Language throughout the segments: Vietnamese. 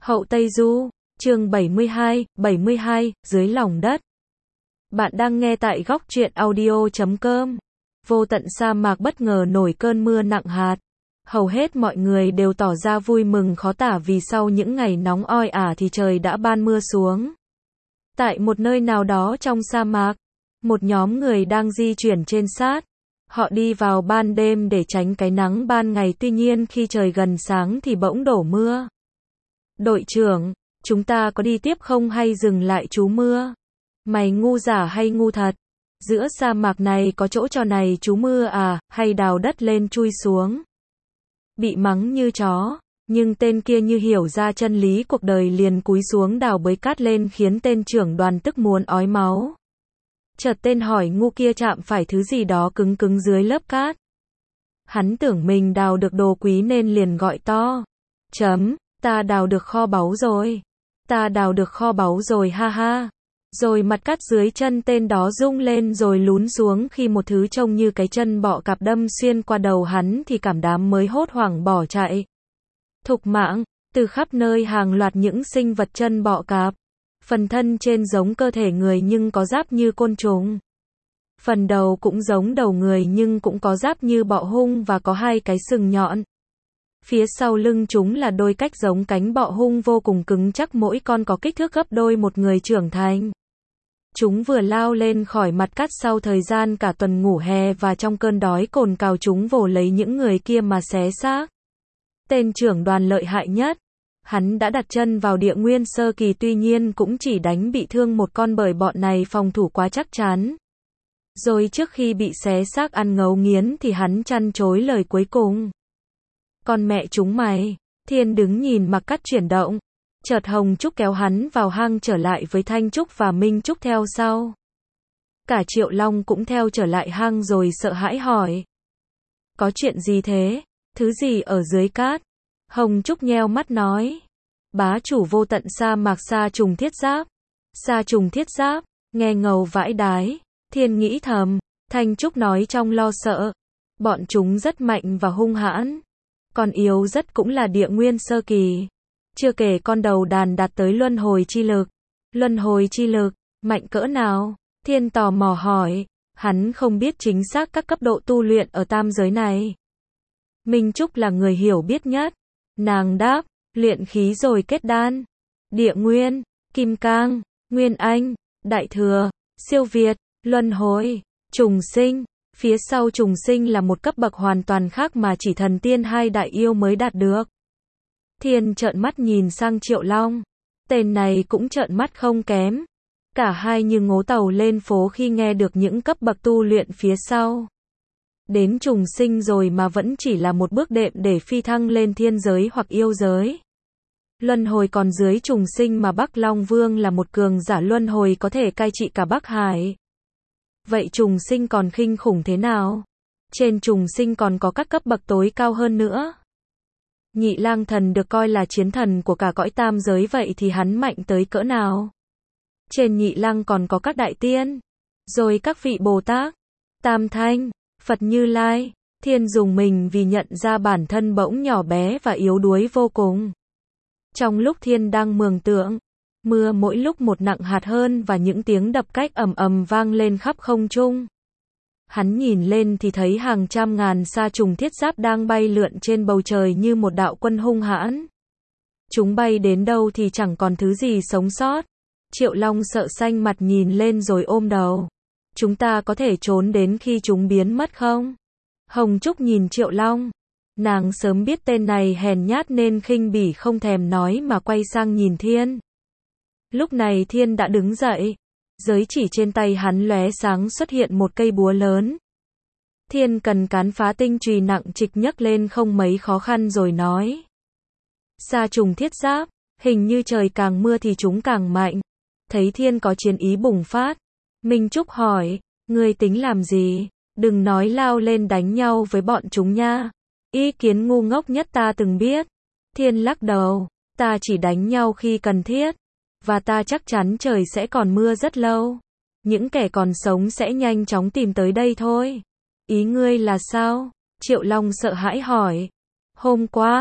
Hậu Tây Du, chương 72, dưới lòng đất. Bạn đang nghe tại góc truyện audio.com. Vô tận sa mạc bất ngờ nổi cơn mưa nặng hạt. Hầu hết mọi người đều tỏ ra vui mừng khó tả vì sau những ngày nóng oi ả thì trời đã ban mưa xuống. Tại một nơi nào đó trong sa mạc, một nhóm người đang di chuyển trên sát. Họ đi vào ban đêm để tránh cái nắng ban ngày, tuy nhiên khi trời gần sáng thì bỗng đổ mưa. Đội trưởng, chúng ta có đi tiếp không hay dừng lại trú mưa? Mày ngu giả hay ngu thật? Giữa sa mạc này có chỗ cho này trú mưa à, hay đào đất lên chui xuống? Bị mắng như chó, nhưng tên kia như hiểu ra chân lý cuộc đời liền cúi xuống đào bới cát lên khiến tên trưởng đoàn tức muốn ói máu. Chợt tên hỏi ngu kia chạm phải thứ gì đó cứng cứng dưới lớp cát. Hắn tưởng mình đào được đồ quý nên liền gọi to. Ta đào được kho báu rồi. Ta đào được kho báu rồi ha ha. Rồi mặt cát dưới chân tên đó rung lên rồi lún xuống, khi một thứ trông như cái chân bọ cạp đâm xuyên qua đầu hắn thì cảm đám mới hốt hoảng bỏ chạy. Thục mạng, từ khắp nơi hàng loạt những sinh vật chân bọ cạp. Phần thân trên giống cơ thể người nhưng có giáp như côn trùng. Phần đầu cũng giống đầu người nhưng cũng có giáp như bọ hung và có hai cái sừng nhọn. Phía sau lưng chúng là đôi cách giống cánh bọ hung vô cùng cứng chắc, mỗi con có kích thước gấp đôi một người trưởng thành. Chúng vừa lao lên khỏi mặt cát sau thời gian cả tuần ngủ hè và trong cơn đói cồn cào chúng vồ lấy những người kia mà xé xác. Tên trưởng đoàn lợi hại nhất. Hắn đã đặt chân vào địa nguyên sơ kỳ, tuy nhiên cũng chỉ đánh bị thương một con bởi bọn này phòng thủ quá chắc chắn. Rồi trước khi bị xé xác ăn ngấu nghiến thì hắn chăn chối lời cuối cùng. Con mẹ chúng mày. Thiên đứng nhìn mặc cắt chuyển động. Chợt Hồng Trúc kéo hắn vào hang trở lại với Thanh Trúc và Minh Trúc theo sau. Cả Triệu Long cũng theo trở lại hang rồi sợ hãi hỏi. Có chuyện gì thế? Thứ gì ở dưới cát? Hồng Trúc nheo mắt nói. Bá chủ vô tận sa mạc sa trùng thiết giáp. Sa trùng thiết giáp, nghe ngầu vãi đái. Thiên nghĩ thầm. Thanh Trúc nói trong lo sợ. Bọn chúng rất mạnh và hung hãn. Còn yếu rất cũng là địa nguyên sơ kỳ. Chưa kể con đầu đàn đạt tới luân hồi chi lực. Luân hồi chi lực, mạnh cỡ nào? Thiên tò mò hỏi. Hắn không biết chính xác các cấp độ tu luyện ở tam giới này. Minh Trúc là người hiểu biết nhất. Nàng đáp, luyện khí rồi kết đan. Địa nguyên, kim cang, nguyên anh, đại thừa, siêu việt, luân hồi, trùng sinh. Phía sau trùng sinh là một cấp bậc hoàn toàn khác mà chỉ thần tiên hai đại yêu mới đạt được. Thiên trợn mắt nhìn sang Triệu Long. Tên này cũng trợn mắt không kém. Cả hai như ngố tàu lên phố khi nghe được những cấp bậc tu luyện phía sau. Đến trùng sinh rồi mà vẫn chỉ là một bước đệm để phi thăng lên thiên giới hoặc yêu giới. Luân hồi còn dưới trùng sinh mà Bắc Long Vương là một cường giả luân hồi có thể cai trị cả Bắc Hải. Vậy trùng sinh còn kinh khủng thế nào? Trên trùng sinh còn có các cấp bậc tối cao hơn nữa. Nhị Lang Thần được coi là chiến thần của cả cõi tam giới, vậy thì hắn mạnh tới cỡ nào? Trên Nhị Lang còn có các đại tiên, rồi các vị Bồ Tát, Tam Thanh, Phật Như Lai. Thiên dùng mình vì nhận ra bản thân bỗng nhỏ bé và yếu đuối vô cùng. Trong lúc Thiên đang mường tượng, mưa mỗi lúc một nặng hạt hơn và những tiếng đập cách ầm ầm vang lên khắp không trung. Hắn nhìn lên thì thấy hàng trăm ngàn sa trùng thiết giáp đang bay lượn trên bầu trời như một đạo quân hung hãn. Chúng bay đến đâu thì chẳng còn thứ gì sống sót. Triệu Long sợ xanh mặt nhìn lên rồi ôm đầu. Chúng ta có thể trốn đến khi chúng biến mất không? Hồng Trúc nhìn Triệu Long. Nàng sớm biết tên này hèn nhát nên khinh bỉ không thèm nói mà quay sang nhìn Thiên. Lúc này Thiên đã đứng dậy. Giới chỉ trên tay hắn lóe sáng xuất hiện một cây búa lớn. Thiên cần cán phá tinh chùy nặng trịch nhấc lên không mấy khó khăn rồi nói. Sa trùng thiết giáp, hình như trời càng mưa thì chúng càng mạnh. Thấy Thiên có chiến ý bùng phát. Minh Trúc hỏi, ngươi tính làm gì? Đừng nói lao lên đánh nhau với bọn chúng nha. Ý kiến ngu ngốc nhất ta từng biết. Thiên lắc đầu, ta chỉ đánh nhau khi cần thiết. Và ta chắc chắn trời sẽ còn mưa rất lâu. Những kẻ còn sống sẽ nhanh chóng tìm tới đây thôi. Ý ngươi là sao? Triệu Long sợ hãi hỏi. Hôm qua,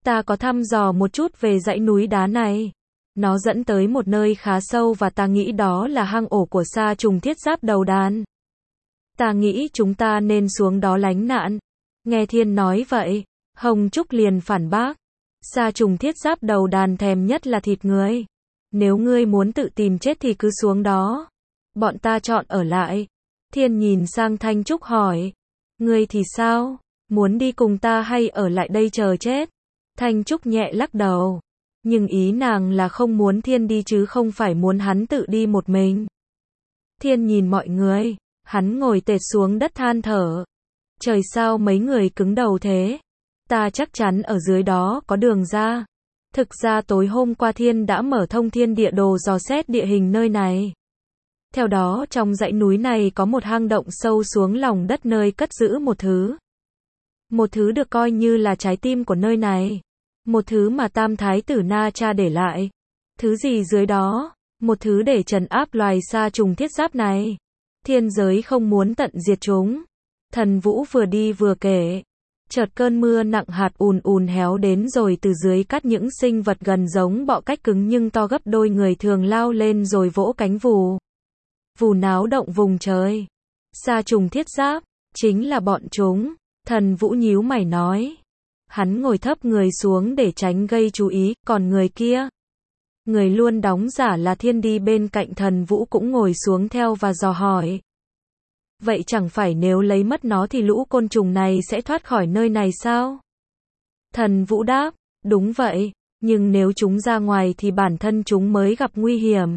Ta có thăm dò một chút về dãy núi đá này. Nó dẫn tới một nơi khá sâu và ta nghĩ đó là hang ổ của sa trùng thiết giáp đầu đàn. Ta nghĩ chúng ta nên xuống đó lánh nạn. Nghe Thiên nói vậy, Hồng Trúc liền phản bác. Sa trùng thiết giáp đầu đàn thèm nhất là thịt người. Nếu ngươi muốn tự tìm chết thì cứ xuống đó. Bọn ta chọn ở lại. Thiên nhìn sang Thanh Trúc hỏi. Ngươi thì sao? Muốn đi cùng ta hay ở lại đây chờ chết? Thanh Trúc nhẹ lắc đầu. Nhưng ý nàng là không muốn Thiên đi chứ không phải muốn hắn tự đi một mình. Thiên nhìn mọi người. Hắn ngồi tệt xuống đất than thở. Trời sao mấy người cứng đầu thế? Ta chắc chắn ở dưới đó có đường ra. Thực ra tối hôm qua Thiên đã mở thông thiên địa đồ dò xét địa hình nơi này. Theo đó trong dãy núi này có một hang động sâu xuống lòng đất nơi cất giữ một thứ. Một thứ được coi như là trái tim của nơi này. Một thứ mà Tam Thái tử Na Cha để lại. Thứ gì dưới đó? Một thứ để trấn áp loài sa trùng thiết giáp này. Thiên giới không muốn tận diệt chúng. Thần Vũ vừa đi vừa kể. Chợt cơn mưa nặng hạt ùn ùn héo đến rồi từ dưới cắt những sinh vật gần giống bọ cách cứng nhưng to gấp đôi người thường lao lên rồi vỗ cánh vù. Vù náo động vùng trời. Sa trùng thiết giáp, chính là bọn chúng. Thần Vũ nhíu mày nói. Hắn ngồi thấp người xuống để tránh gây chú ý, còn người kia. Người luôn đóng giả là Thiên đi bên cạnh Thần Vũ cũng ngồi xuống theo và dò hỏi. Vậy chẳng phải nếu lấy mất nó thì lũ côn trùng này sẽ thoát khỏi nơi này sao? Thần Vũ đáp, đúng vậy, nhưng nếu chúng ra ngoài thì bản thân chúng mới gặp nguy hiểm.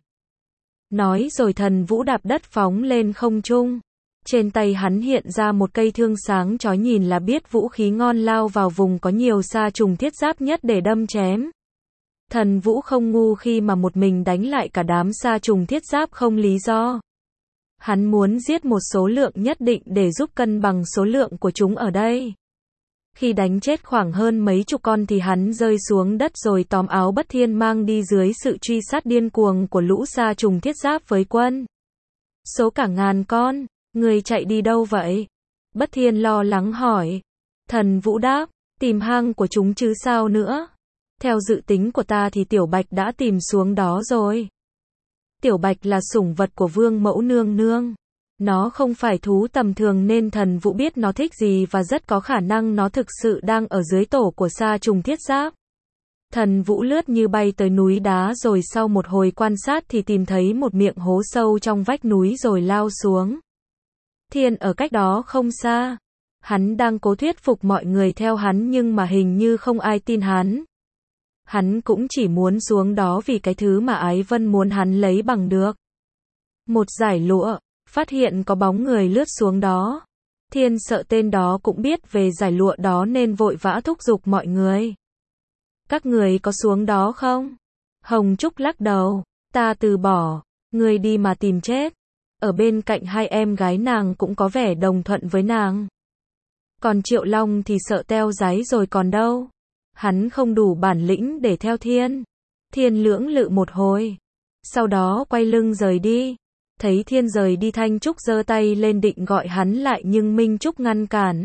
Nói rồi Thần Vũ đạp đất phóng lên không trung. Trên tay hắn hiện ra một cây thương sáng chói nhìn là biết vũ khí ngon lao vào vùng có nhiều sa trùng thiết giáp nhất để đâm chém. Thần Vũ không ngu khi mà một mình đánh lại cả đám sa trùng thiết giáp không lý do. Hắn muốn giết một số lượng nhất định để giúp cân bằng số lượng của chúng ở đây. Khi đánh chết khoảng hơn mấy chục con thì hắn rơi xuống đất rồi tóm áo Bất Thiên mang đi dưới sự truy sát điên cuồng của lũ sa trùng thiết giáp với quân. Số cả ngàn con, người chạy đi đâu vậy? Bất Thiên lo lắng hỏi. Thần Vũ đáp, tìm hang của chúng chứ sao nữa. Theo dự tính của ta thì Tiểu Bạch đã tìm xuống đó rồi. Tiểu Bạch là sủng vật của Vương Mẫu Nương Nương. Nó không phải thú tầm thường nên Thần Vũ biết nó thích gì và rất có khả năng nó thực sự đang ở dưới tổ của sa trùng thiết giáp. Thần Vũ lướt như bay tới núi đá rồi sau một hồi quan sát thì tìm thấy một miệng hố sâu trong vách núi rồi lao xuống. Thiên ở cách đó không xa. Hắn đang cố thuyết phục mọi người theo hắn nhưng mà hình như không ai tin hắn. Hắn cũng chỉ muốn xuống đó vì cái thứ mà Ái Vân muốn hắn lấy bằng được. Một dải lụa, phát hiện có bóng người lướt xuống đó. Thiên sợ tên đó cũng biết về dải lụa đó nên vội vã thúc giục mọi người. Các người có xuống đó không? Hồng Trúc lắc đầu, ta từ bỏ, người đi mà tìm chết. Ở bên cạnh hai em gái nàng cũng có vẻ đồng thuận với nàng. Còn Triệu Long thì sợ teo ráy rồi còn đâu. Hắn không đủ bản lĩnh để theo Thiên. Thiên lưỡng lự một hồi. Sau đó quay lưng rời đi. Thấy Thiên rời đi Thanh Trúc giơ tay lên định gọi hắn lại nhưng Minh Trúc ngăn cản.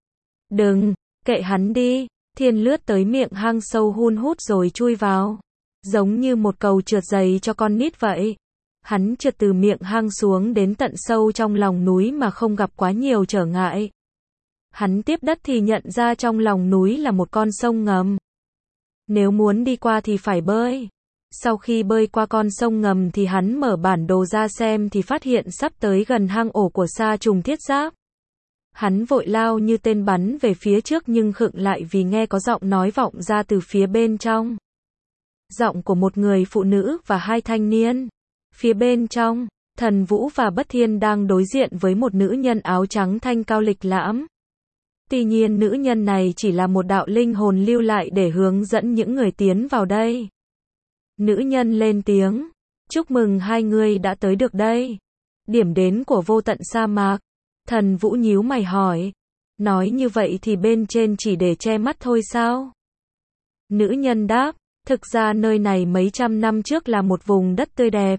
Đừng, kệ hắn đi. Thiên lướt tới miệng hang sâu hun hút rồi chui vào. Giống như một cầu trượt giày cho con nít vậy. Hắn trượt từ miệng hang xuống đến tận sâu trong lòng núi mà không gặp quá nhiều trở ngại. Hắn tiếp đất thì nhận ra trong lòng núi là một con sông ngầm. Nếu muốn đi qua thì phải bơi. Sau khi bơi qua con sông ngầm thì hắn mở bản đồ ra xem thì phát hiện sắp tới gần hang ổ của sa trùng thiết giáp. Hắn vội lao như tên bắn về phía trước nhưng khựng lại vì nghe có giọng nói vọng ra từ phía bên trong. Giọng của một người phụ nữ và hai thanh niên. Phía bên trong, Thần Vũ và Bất Thiên đang đối diện với một nữ nhân áo trắng thanh cao lịch lãm. Tuy nhiên nữ nhân này chỉ là một đạo linh hồn lưu lại để hướng dẫn những người tiến vào đây. Nữ nhân lên tiếng, chúc mừng hai người đã tới được đây. Điểm đến của vô tận sa mạc. Thần Vũ nhíu mày hỏi, nói như vậy thì bên trên chỉ để che mắt thôi sao? Nữ nhân đáp, thực ra nơi này mấy trăm năm trước là một vùng đất tươi đẹp.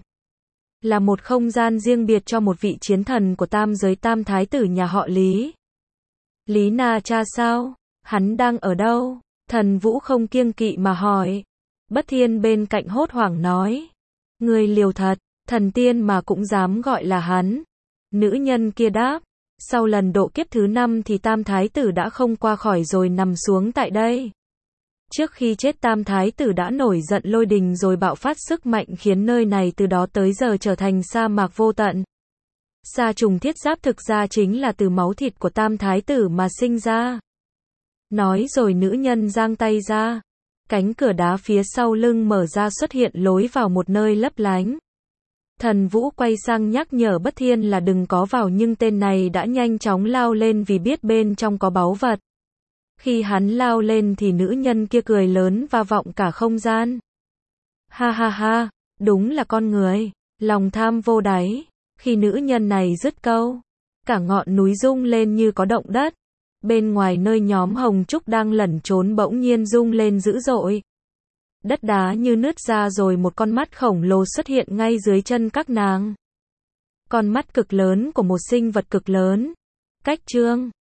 Là một không gian riêng biệt cho một vị chiến thần của tam giới Tam Thái tử nhà họ Lý. Lý Na Cha sao? Hắn đang ở đâu? Thần Vũ không kiêng kỵ mà hỏi. Bất Thiên bên cạnh hốt hoảng nói. Người liều thật, thần tiên mà cũng dám gọi là hắn. Nữ nhân kia đáp. Sau lần độ kiếp thứ 5 thì Tam Thái tử đã không qua khỏi rồi nằm xuống tại đây. Trước khi chết Tam Thái tử đã nổi giận lôi đình rồi bạo phát sức mạnh khiến nơi này từ đó tới giờ trở thành sa mạc vô tận. Sa trùng thiết giáp thực ra chính là từ máu thịt của Tam Thái tử mà sinh ra. Nói rồi nữ nhân giang tay ra. Cánh cửa đá phía sau lưng mở ra xuất hiện lối vào một nơi lấp lánh. Thần Vũ quay sang nhắc nhở Bất Thiên là đừng có vào nhưng tên này đã nhanh chóng lao lên vì biết bên trong có báu vật. Khi hắn lao lên thì nữ nhân kia cười lớn và vọng cả không gian. Ha ha ha, đúng là con người, lòng tham vô đáy. Khi nữ nhân này dứt câu, cả ngọn núi rung lên như có động đất. Bên ngoài nơi nhóm Hồng Trúc đang lẩn trốn bỗng nhiên rung lên dữ dội. Đất đá như nứt ra rồi một con mắt khổng lồ xuất hiện ngay dưới chân các nàng. Con mắt cực lớn của một sinh vật cực lớn. Cách chương